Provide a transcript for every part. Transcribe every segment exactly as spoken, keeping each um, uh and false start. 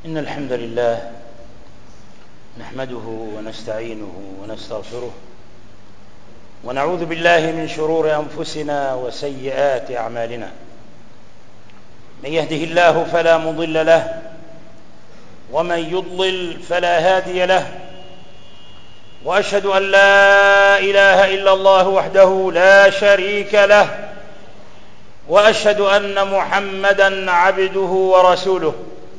إن الحمد لله نحمده ونستعينه ونستغفره ونعوذ بالله من شرور أنفسنا وسيئات أعمالنا. من يهده الله فلا مضل له ومن يضلل فلا هادي له، وأشهد أن لا إله إلا الله وحده لا شريك له، وأشهد أن محمدًا عبده ورسوله.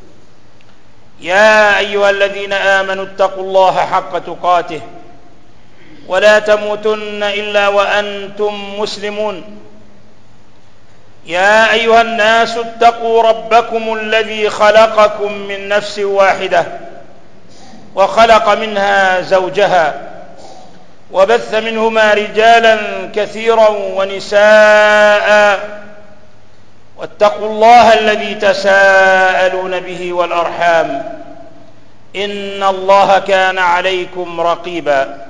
يا أيها الذين آمنوا اتقوا الله حق تقاته ولا تموتن إلا وأنتم مسلمون. يا أيها الناس اتقوا ربكم الذي خلقكم من نفس واحدة وخلق منها زوجها وبث منهما رجالا كثيرا ونساء، واتقوا الله الذي تساءلون به والأرحام إن الله كان عليكم رقيبا.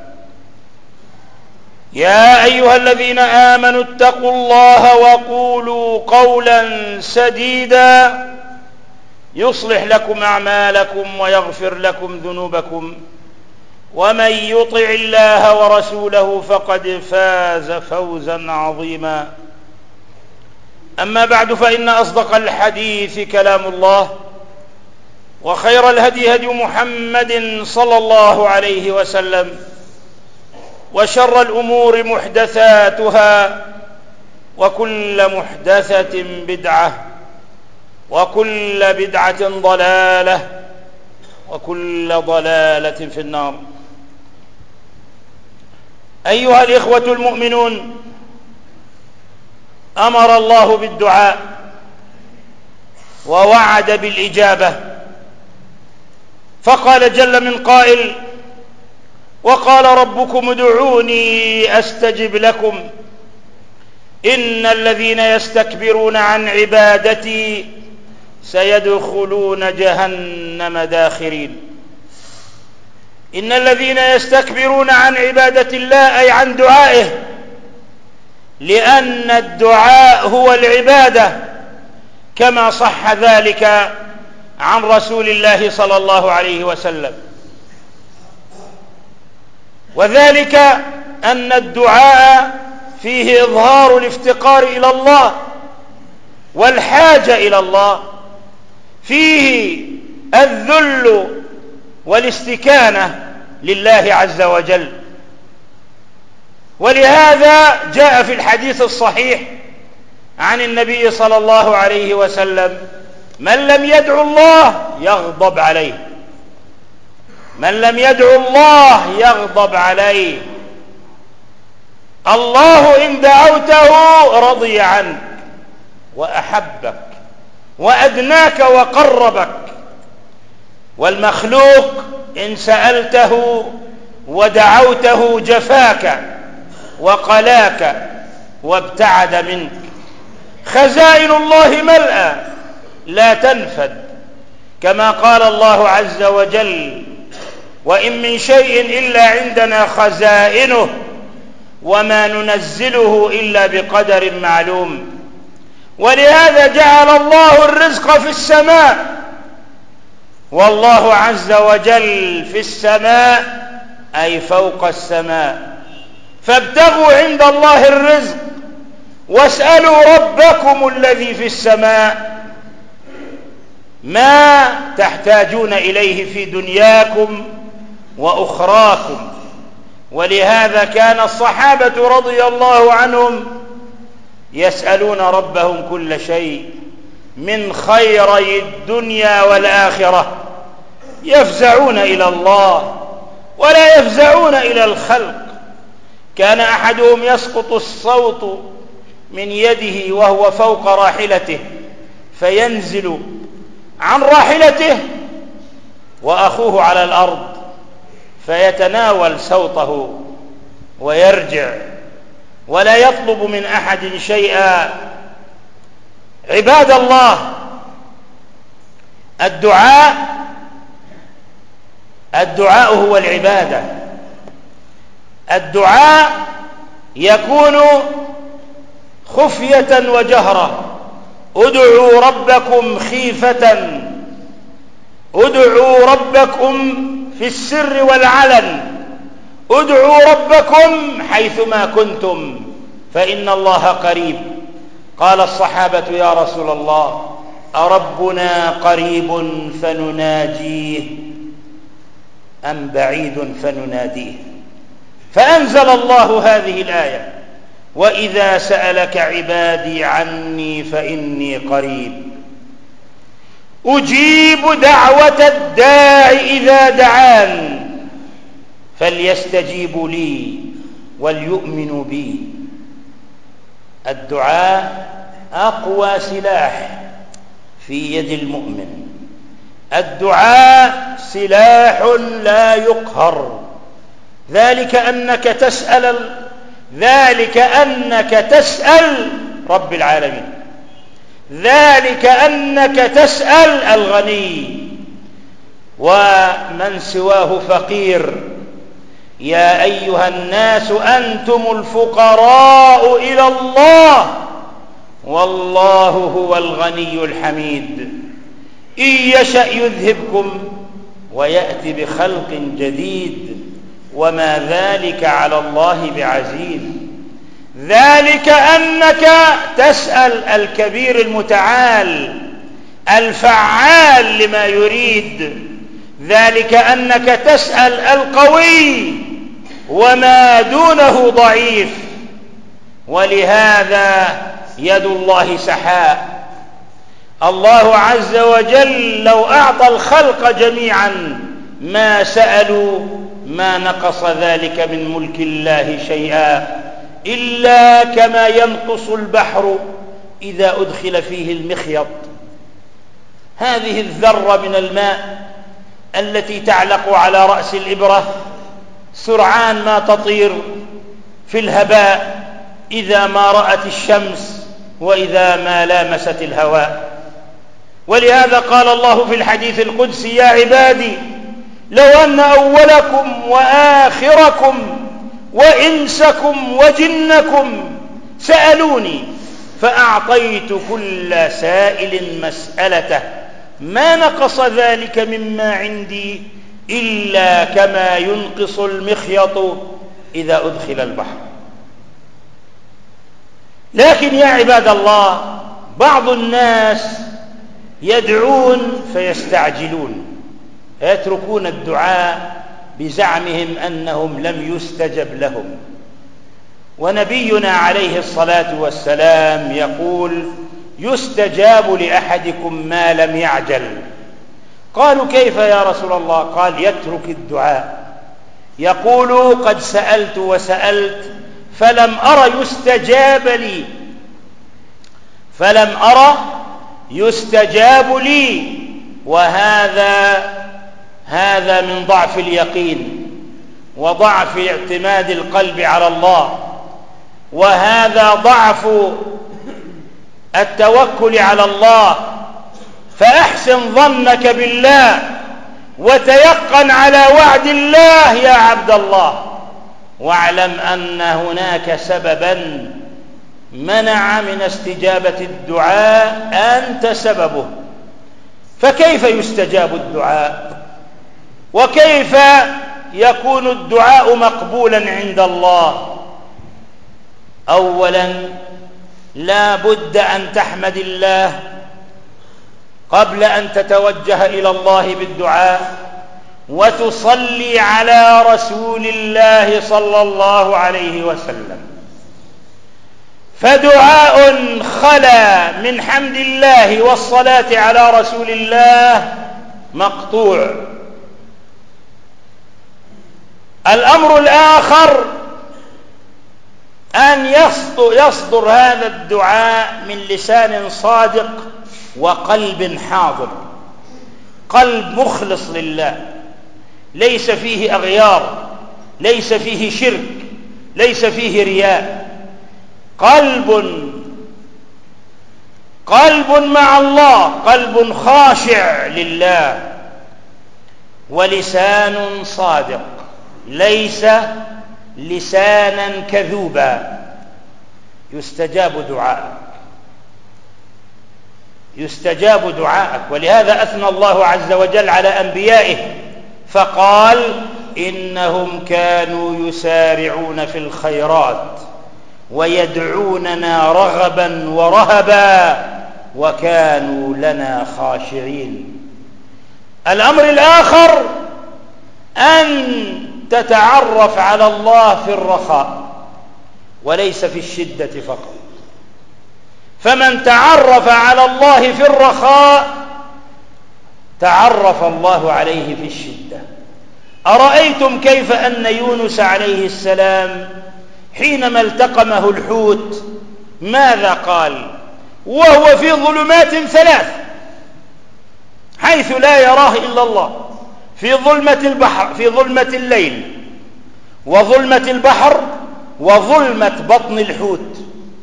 يا أيها الذين آمنوا اتقوا الله وقولوا قولا سديدا يصلح لكم أعمالكم ويغفر لكم ذنوبكم، ومن يطع الله ورسوله فقد فاز فوزا عظيما. أما بعد، فإن أصدق الحديث كلام الله، وخير الهدي هدي محمد صلى الله عليه وسلم، وشر الأمور محدثاتها، وكل محدثة بدعة، وكل بدعة ضلالة، وكل ضلالة في النار. أيها الإخوة المؤمنون، أمر الله بالدعاء ووعد بالإجابة، فقال جل من قائل: وقال ربكم ادعوني أستجب لكم إن الذين يستكبرون عن عبادتي سيدخلون جهنم داخرين. إن الذين يستكبرون عن عبادة الله أي عن دعائه، لأن الدعاء هو العبادة، كما صح ذلك عن رسول الله صلى الله عليه وسلم. وذلك أن الدعاء فيه إظهار الافتقار إلى الله والحاجة إلى الله، فيه الذل والاستكانة لله عز وجل. ولهذا جاء في الحديث الصحيح عن النبي صلى الله عليه وسلم: من لم يدعو الله يغضب عليه، من لم يدعو الله يغضب عليه. الله إن دعوته رضي عنك وأحبك وأدناك وقربك، والمخلوق إن سألته ودعوته جفاك وقلاك وابتعد منك. خزائن الله ملأى لا تنفد، كما قال الله عز وجل: وإن من شيء إلا عندنا خزائنه وما ننزله إلا بقدر معلوم. ولهذا جعل الله الرزق في السماء، والله عز وجل في السماء أي فوق السماء. فابتغوا عند الله الرزق واسألوا ربكم الذي في السماء ما تحتاجون إليه في دنياكم وأخراكم. ولهذا كان الصحابة رضي الله عنهم يسألون ربهم كل شيء من خيري الدنيا والآخرة، يفزعون إلى الله ولا يفزعون إلى الخلق. كان أحدهم يسقط الصوت من يده وهو فوق راحلته، فينزل عن راحلته وأخوه على الأرض، فيتناول صوته ويرجع ولا يطلب من أحد شيئا. عباد الله، الدعاء الدعاء هو العبادة. الدعاء يكون خفية وجهرة. ادعوا ربكم خيفة ادعوا ادعوا ربكم في السر والعلن، ادعوا ربكم حيثما كنتم فإن الله قريب. قال الصحابة يا رسول الله أربنا قريب فنناجيه أم بعيد فنناديه؟ فأنزل الله هذه الآية: وإذا سألك عبادي عني فإني قريب أجيب دعوة الداع إذا دعان فليستجيبوا لي وليؤمنوا بي. الدعاء أقوى سلاح في يد المؤمن، الدعاء سلاح لا يقهر. ذلك أنك تسأل ذلك أنك تسأل رب العالمين، ذلك أنك تسأل الغني ومن سواه فقير. يا أيها الناس أنتم الفقراء إلى الله والله هو الغني الحميد. إن يشأ يذهبكم ويأتي بخلق جديد وما ذلك على الله بعزيز. ذلك أنك تسأل الكبير المتعال الفعال لما يريد، ذلك أنك تسأل القوي وما دونه ضعيف. ولهذا يد الله سحاء. الله عز وجل لو أعطى الخلق جميعا ما سألوا ما نقص ذلك من ملك الله شيئا، إلا كما ينقص البحر إذا أدخل فيه المخيط. هذه الذرة من الماء التي تعلق على رأس الإبرة سرعان ما تطير في الهباء إذا ما رأت الشمس وإذا ما لامست الهواء. ولهذا قال الله في الحديث القدسي: يا عبادي لو أن أولكم وآخركم وإنسكم وجنكم سألوني فأعطيت كل سائل مسألته ما نقص ذلك مما عندي إلا كما ينقص المخيط إذا أدخل البحر. لكن يا عباد الله بعض الناس يدعون فيستعجلون، فيتركون الدعاء بزعمهم أنهم لم يستجب لهم. ونبينا عليه الصلاة والسلام يقول: يستجاب لأحدكم ما لم يعجل. قالوا: كيف يا رسول الله؟ قال: يترك الدعاء، يقول: قد سألت وسألت فلم أر يستجاب لي فلم أر يستجاب لي وهذا هذا من ضعف اليقين وضعف اعتماد القلب على الله، وهذا ضعف التوكل على الله. فأحسن ظنك بالله وتيقن على وعد الله يا عبد الله، واعلم أن هناك سببا منع من استجابة الدعاء أنت سببه. فكيف يستجاب الدعاء؟ وكيف يكون الدعاء مقبولا عند الله؟ أولا لا بد أن تحمد الله قبل أن تتوجه إلى الله بالدعاء، وتصلي على رسول الله صلى الله عليه وسلم. فدعاء خلا من حمد الله والصلاة على رسول الله مقطوع. الأمر الآخر أن يصدر هذا الدعاء من لسان صادق وقلب حاضر، قلب مخلص لله ليس فيه أغيار، ليس فيه شرك، ليس فيه رياء، قلب قلب مع الله، قلب خاشع لله، ولسان صادق ليس لسانا كذوبا. يستجاب دعاء. يستجاب دعاءك. ولهذا أثنى الله عز وجل على أنبيائه فقال إنهم كانوا يسارعون في الخيرات ويدعوننا رغبا ورهبا وكانوا لنا خاشعين. الأمر الآخر أن تتعرف على الله في الرخاء وليس في الشدة فقط. فمن تعرف على الله في الرخاء تعرف الله عليه في الشدة. أرأيتم كيف أن يونس عليه السلام حينما التقمه الحوت ماذا قال وهو في ظلمات ثلاث حيث لا يراه إلا الله، في ظلمة البحر، في ظلمة الليل وظلمة البحر وظلمة بطن الحوت.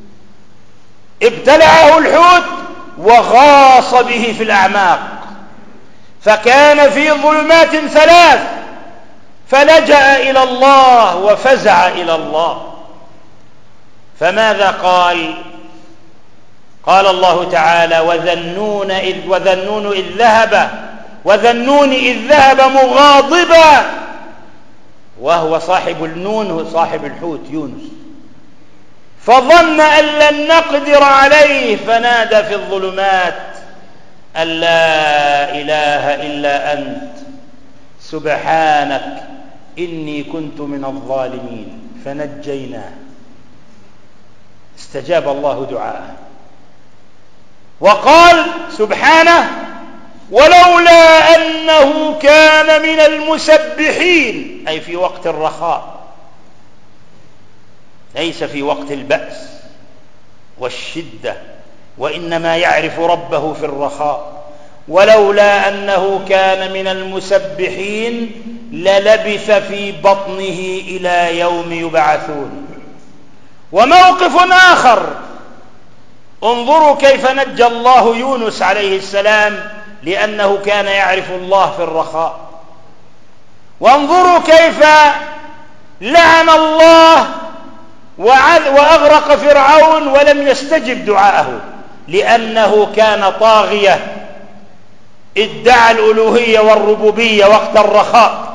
ابتلعه الحوت وغاص به في الأعماق فكان في ظلمات ثلاث فلجأ إلى الله وفزع إلى الله. فماذا قال؟ قال الله تعالى وذنون إذ, وذنون إذ ذهب وذنون إذ ذهب مغاضبا وهو صاحب النون هو صاحب الحوت يونس فظن أن لن نقدر عليه فنادى في الظلمات أن لا إله إلا أنت سبحانك إني كنت من الظالمين فنجيناه. استجاب الله دعاءه وقال سبحانه ولولا أنه كان من المسبحين أي في وقت الرخاء ليس في وقت البأس والشدة وإنما يعرف ربه في الرخاء. ولولا أنه كان من المسبحين للبث في بطنه إلى يوم يبعثون. وموقف آخر انظروا كيف نجى الله يونس عليه السلام لأنه كان يعرف الله في الرخاء. وانظروا كيف لعن الله وأغرق فرعون ولم يستجب دعاءه لأنه كان طاغية ادعى الألوهية والربوبية وقت الرخاء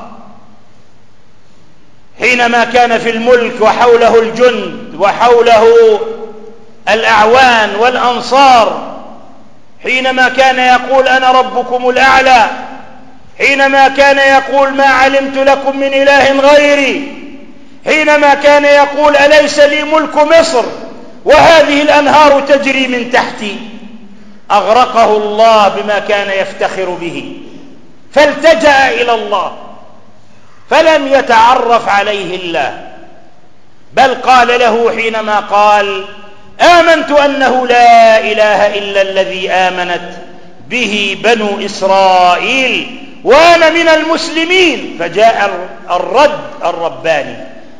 حينما كان في الملك وحوله الجند وحوله الأعوان والأنصار، حينما كان يقول أنا ربكم الأعلى، حينما كان يقول ما علمت لكم من إله غيري، حينما كان يقول أليس لي ملك مصر وهذه الأنهار تجري من تحتي. أغرقه الله بما كان يفتخر به فالتجأ إلى الله فلم يتعرف عليه الله بل قال له حينما قال آمنت أنه لا إله إلا الذي آمنت به بنو إسرائيل وأنا من المسلمين فجاء الرد الرباني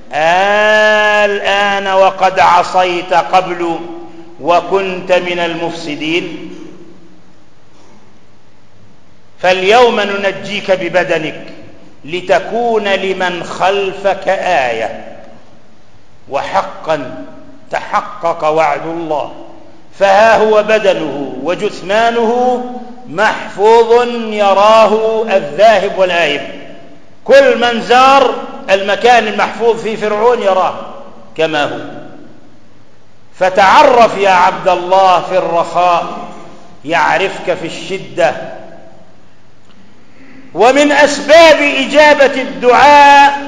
الآن وقد عصيت قبل وكنت من المفسدين فاليوم ننجيك ببدنك لتكون لمن خلفك آية وحقا تحقق وعد الله فها هو بدنه وجثمانه محفوظ يراه الذاهب والآيب. كل من زار المكان المحفوظ في فرعون يراه كما هو. فتعرف يا عبد الله في الرخاء يعرفك في الشدة. ومن أسباب إجابة الدعاء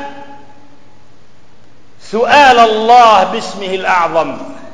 سؤال الله باسمه الأعظم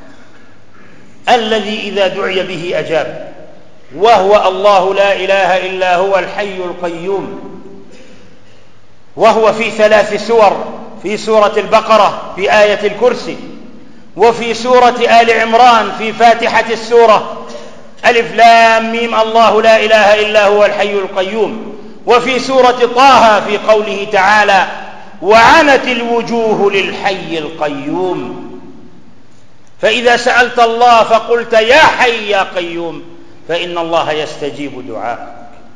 الذي إذا دعي به أجاب، وهو الله لا إله إلا هو الحي القيوم. وهو في ثلاث سور، في سورة البقرة في آية الكرسي، وفي سورة آل عمران في فاتحة السورة ألف لام ميم الله لا إله إلا هو الحي القيوم، وفي سورة طه في قوله تعالى وعنت الوجوه للحي القيوم. فإذا سألت الله فقلت يا حي يا قيوم فإن الله يستجيب دعاءك.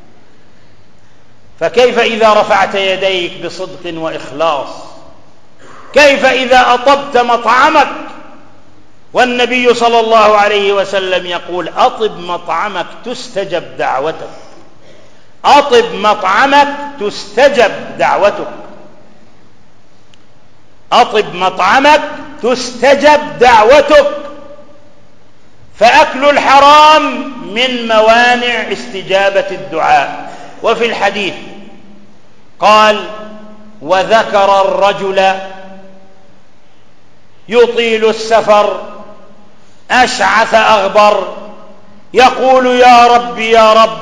فكيف إذا رفعت يديك بصدق وإخلاص؟ كيف إذا أطبت مطعمك والنبي صلى الله عليه وسلم يقول أطب مطعمك تستجب دعوتك، أطب مطعمك تستجب دعوتك، أطب مطعمك تستجب دعوتك. فأكل الحرام من موانع استجابة الدعاء. وفي الحديث قال: وذكر الرجل يطيل السفر أشعث أغبر يقول يا رب يا رب،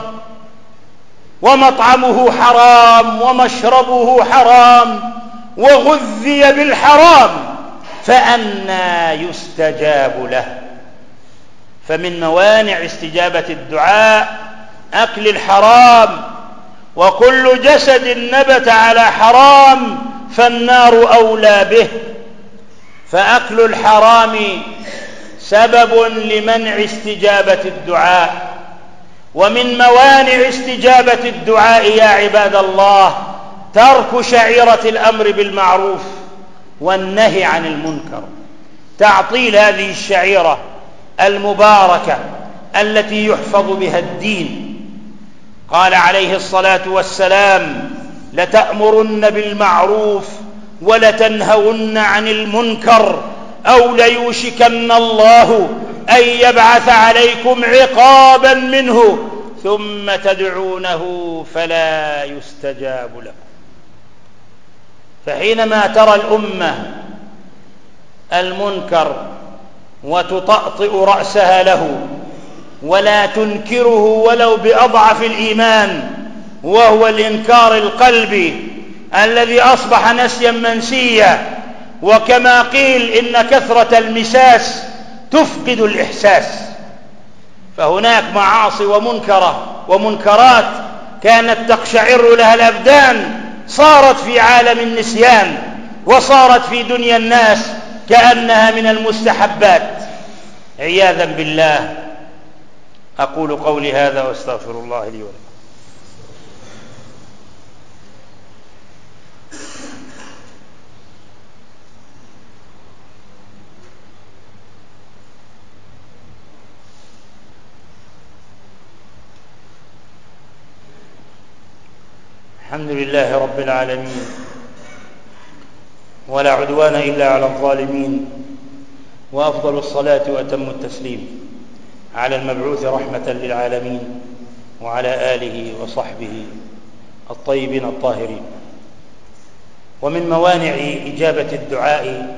ومطعمه حرام ومشربه حرام وغذي بالحرام، فأنى يستجاب له. فمن موانع استجابة الدعاء أكل الحرام، وكل جسد نبت على حرام فالنار أولى به. فأكل الحرام سبب لمنع استجابة الدعاء. ومن موانع استجابة الدعاء يا عباد الله ترك شعيرة الأمر بالمعروف والنهي عن المنكر، تعطيل هذه الشعيرة المباركة التي يحفظ بها الدين. قال عليه الصلاة والسلام: لتأمرن بالمعروف ولتنهون عن المنكر، أو ليوشكن الله أن يبعث عليكم عقابا منه ثم تدعونه فلا يستجاب لكم. فحينما ترى الأمة المنكر وتطأطئ رأسها له ولا تنكره ولو بأضعف الإيمان، وهو الإنكار القلبي الذي أصبح نسيا منسيا، وكما قيل إن كثرة المساس تفقد الإحساس. فهناك معاصي ومنكرة ومنكرات كانت تقشعر لها الأبدان صارت في عالم النسيان، وصارت في دنيا الناس كأنها من المستحبات عياذا بالله. أقول قولي هذا وأستغفر الله لي ولكم. الحمد لله رب العالمين، ولا عدوان إلا على الظالمين، وأفضل الصلاة وأتم التسليم على المبعوث رحمة للعالمين وعلى آله وصحبه الطيبين الطاهرين. ومن موانع إجابة الدعاء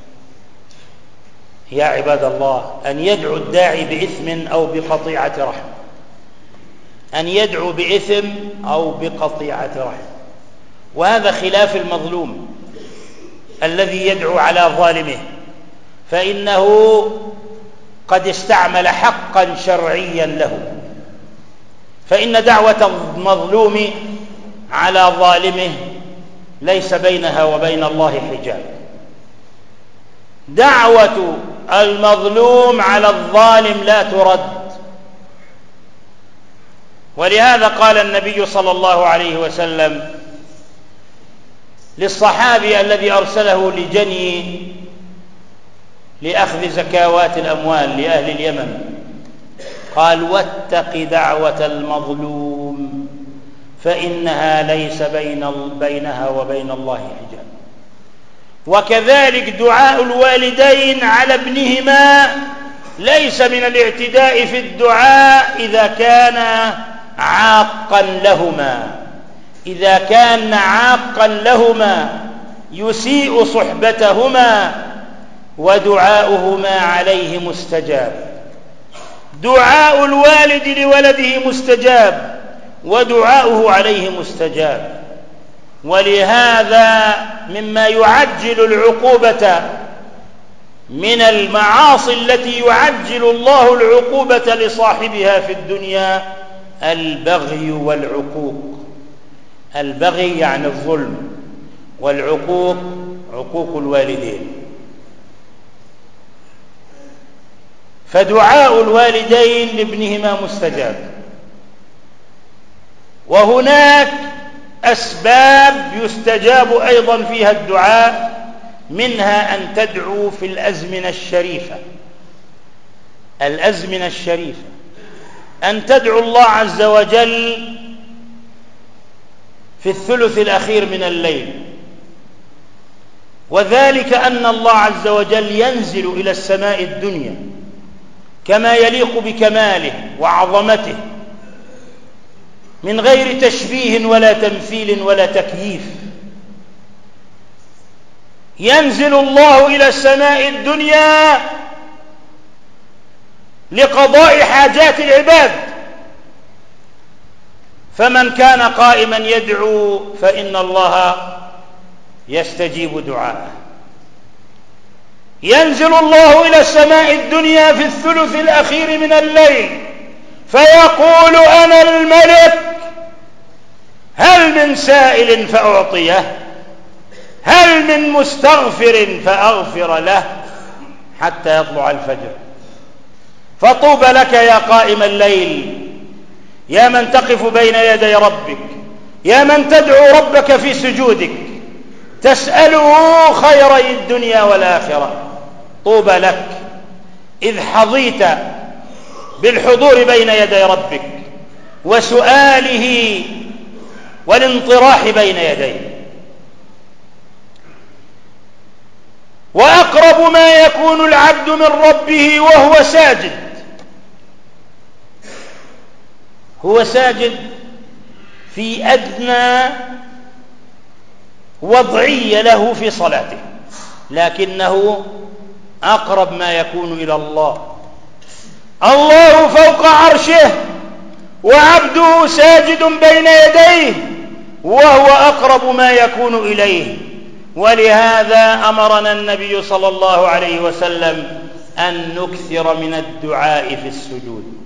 يا عباد الله أن يدعو الداعي بإثم أو بقطيعة رحم، أن يدعو بإثم أو بقطيعة رحم. وهذا خلاف المظلوم الذي يدعو على ظالمه، فإنه قد استعمل حقا شرعيا له. فإن دعوة المظلوم على ظالمه ليس بينها وبين الله حجاب. دعوة المظلوم على الظالم لا ترد. ولهذا قال النبي صلى الله عليه وسلم للصحابي الذي أرسله لجني لأخذ زكوات الأموال لأهل اليمن، قال: واتق دعوة المظلوم فإنها ليس بين بينها وبين الله حجاب. وكذلك دعاء الوالدين على ابنهما ليس من الاعتداء في الدعاء إذا كان عاقا لهما، إذا كان عاقا لهما يسيء صحبتهما ودعاؤهما عليه مستجاب. دعاء الوالد لولده مستجاب ودعاؤه عليه مستجاب. ولهذا مما يعجل العقوبة من المعاصي التي يعجل الله العقوبة لصاحبها في الدنيا البغي والعقوق. البغي يعني الظلم، والعقوق عقوق الوالدين. فدعاء الوالدين لابنهما مستجاب. وهناك أسباب يستجاب أيضا فيها الدعاء، منها أن تدعو في الأزمنة الشريفة الأزمنة الشريفة أن تدعو الله عز وجل في الثلث الأخير من الليل، وذلك أن الله عز وجل ينزل إلى السماء الدنيا كما يليق بكماله وعظمته من غير تشبيه ولا تمثيل ولا تكييف. ينزل الله إلى السماء الدنيا لقضاء حاجات العباد، فمن كان قائما يدعو فإن الله يستجيب دعاءه. ينزل الله إلى السماء الدنيا في الثلث الأخير من الليل فيقول أنا الملك، هل من سائل فأعطيه، هل من مستغفر فأغفر له، حتى يطلع الفجر. فطوبى لك يا قائم الليل، يا من تقف بين يدي ربك، يا من تدعو ربك في سجودك تسأله خيري الدنيا والآخرة. طوبى لك إذ حظيت بالحضور بين يدي ربك وسؤاله والانطراح بين يديه. وأقرب ما يكون العبد من ربه وهو ساجد، هو ساجد في أدنى وضعية له في صلاته، لكنه أقرب ما يكون إلى الله. الله فوق عرشه وعبده ساجد بين يديه وهو أقرب ما يكون إليه. ولهذا أمرنا النبي صلى الله عليه وسلم أن نكثر من الدعاء في السجود.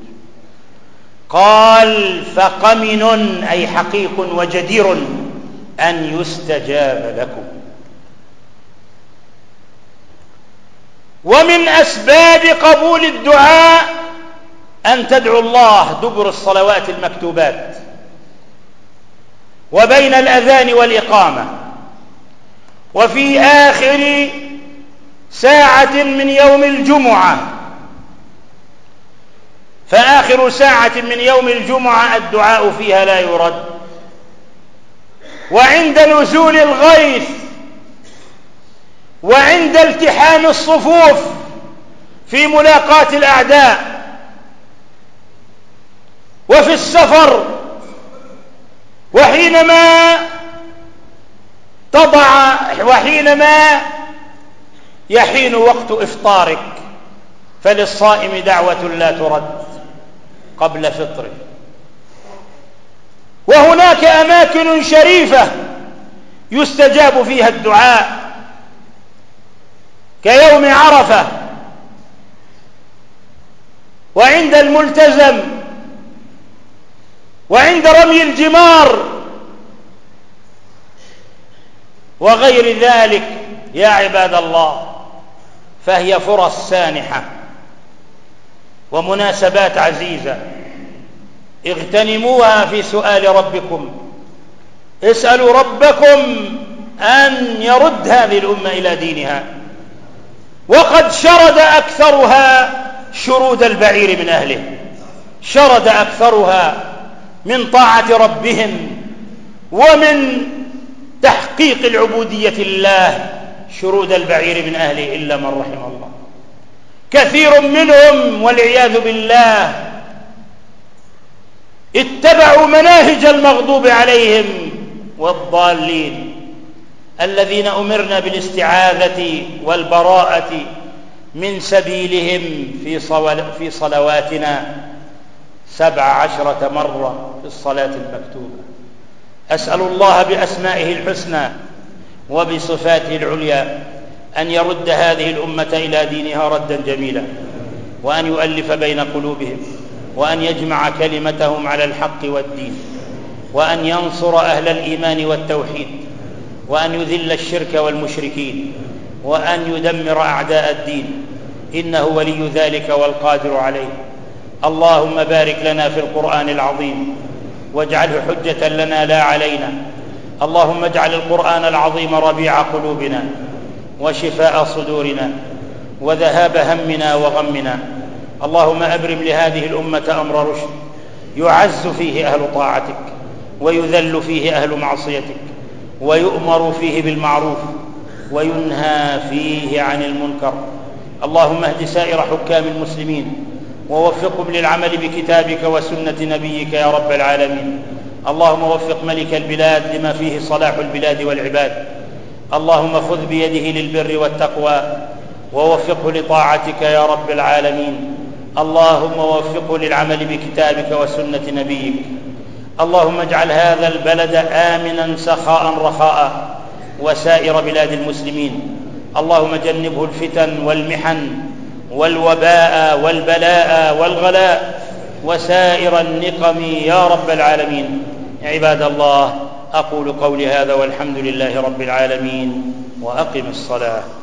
قال فقمن أي حقيق وجدير أن يستجاب لكم. ومن أسباب قبول الدعاء أن تدعو الله دبر الصلوات المكتوبات وبين الأذان والإقامة وفي آخر ساعة من يوم الجمعة، فآخر ساعة من يوم الجمعة الدعاء فيها لا يرد. وعند نزول الغيث وعند التحام الصفوف في ملاقاة الأعداء وفي السفر، وحينما تضع وحينما يحين وقت إفطارك فللصائم دعوة لا ترد قبل فطره. وهناك أماكن شريفة يستجاب فيها الدعاء كيوم عرفة وعند الملتزم وعند رمي الجمار وغير ذلك يا عباد الله. فهي فرص سانحة ومناسبات عزيزة، اغتنموها في سؤال ربكم. اسألوا ربكم أن يرد هذه الأمة إلى دينها، وقد شرد أكثرها شرود البعير من أهله، شرد أكثرها من طاعة ربهم ومن تحقيق العبودية لله شرود البعير من أهله إلا من رحم الله. كثير منهم والعياذ بالله اتبعوا مناهج المغضوب عليهم والضالين الذين أمرنا بالاستعاذة والبراءة من سبيلهم في صلواتنا سبع عشرة مرة في الصلاة المكتوبة. أسأل الله بأسمائه الحسنى وبصفاته العليا أن يرد هذه الأمة إلى دينها ردا جميلا، وأن يؤلف بين قلوبهم، وأن يجمع كلمتهم على الحق والدين، وأن ينصر أهل الإيمان والتوحيد، وأن يذل الشرك والمشركين، وأن يدمر أعداء الدين، إنه ولي ذلك والقادر عليه. اللهم بارك لنا في القرآن العظيم واجعله حجة لنا لا علينا. اللهم اجعل القرآن العظيم ربيع قلوبنا وشفاء صدورنا وذهاب همنا وغمنا اللهم أبرم لهذه الأمة أمر رشد يعز فيه أهل طاعتك ويذل فيه أهل معصيتك ويؤمر فيه بالمعروف وينهى فيه عن المنكر. اللهم اهد سائر حكام المسلمين ووفقهم للعمل بكتابك وسنة نبيك يا رب العالمين. اللهم وفق ملك البلاد لما فيه صلاح البلاد والعباد. اللهم خذ بيده للبر والتقوى ووفقه لطاعتك يا رب العالمين. اللهم وفقه للعمل بكتابك وسنة نبيك. اللهم اجعل هذا البلد آمنا سخاء رخاء وسائر بلاد المسلمين. اللهم جنبه الفتن والمحن والوباء والبلاء والغلاء وسائر النقم يا رب العالمين. عباد الله، أقول قولي هذا والحمد لله رب العالمين، وأقم الصلاة.